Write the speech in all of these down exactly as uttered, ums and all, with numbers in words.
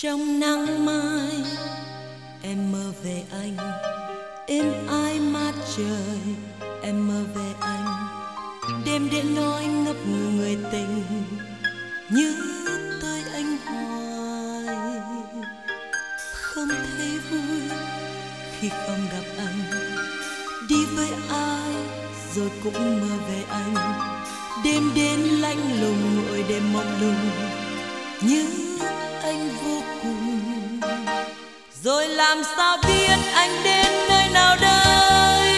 Trong nắng mai em mơ về anh, êm ái mát trời em mơ về anh. Đêm đến nỗi ngập ngừng người tình, nhớ tới anh hoài. Không thấy vui khi không gặp anh, đi với ai rồi cũng mơ về anh. Đêm đến lạnh lùng ôi đêm mộng lung, nhớ anh vô cùng. Rồi làm sao biết anh đến nơi nào đây,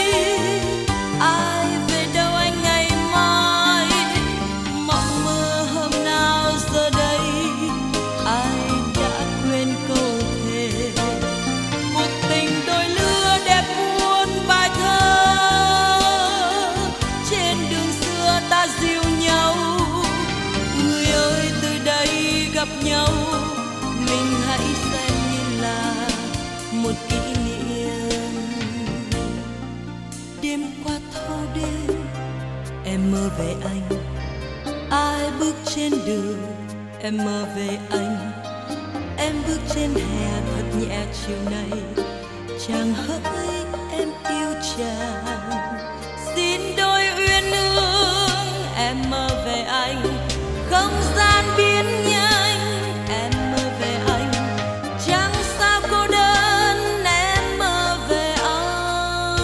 ai về đâu anh ngày mai. Mộng mơ hôm nào giờ đây, ai đã quên câu thề. Cuộc tình đôi lứa đẹp muôn bài thơ, trên đường xưa ta dìu nhau. Người ơi từ đây gặp nhau, mình hãy xem như là một kỷ niệm. Đêm qua thâu đêm em mơ về anh, ai bước trên đường em mơ về anh. Em bước trên hè thật nhẹ chiều nay, chàng hỡi em yêu chàng. Xin đôi uyên ương em mơ về anh, không gian biến nhanh em mơ về anh. Chẳng sao cô đơn em mơ về anh.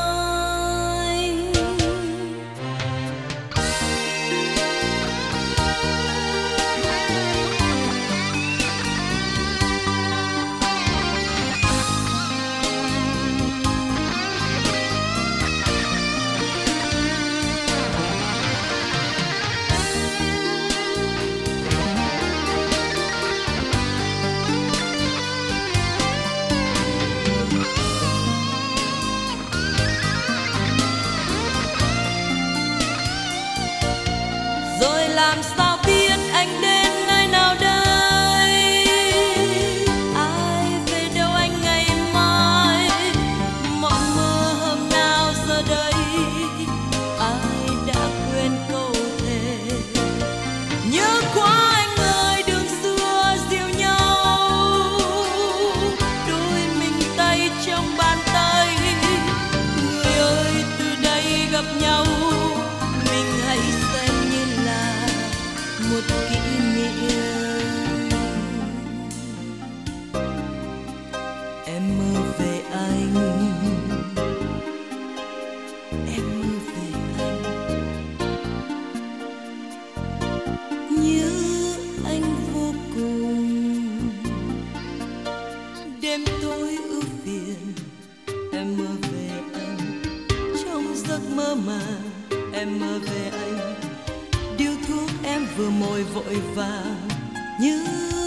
Rồi làm sao biết anh đến nơi nào đây, ai về đâu anh ngày mai. Mộng mơ hôm nào giờ đây, ai đã quên câu thề. Nhớ quá anh ơi đường xưa dìu nhau, đôi mình tay trong bàn tay. Người ơi từ đây gặp nhau, mình hãy xem như là một kỷ niệm. Em mơ về anh, em mơ về anh, nhớ anh vô cùng. Đêm tối ưu phiền em mơ về anh, trong giấc mơ mà em mơ về anh. Điếu thuốc em vừa mồi vội vàng, nhớ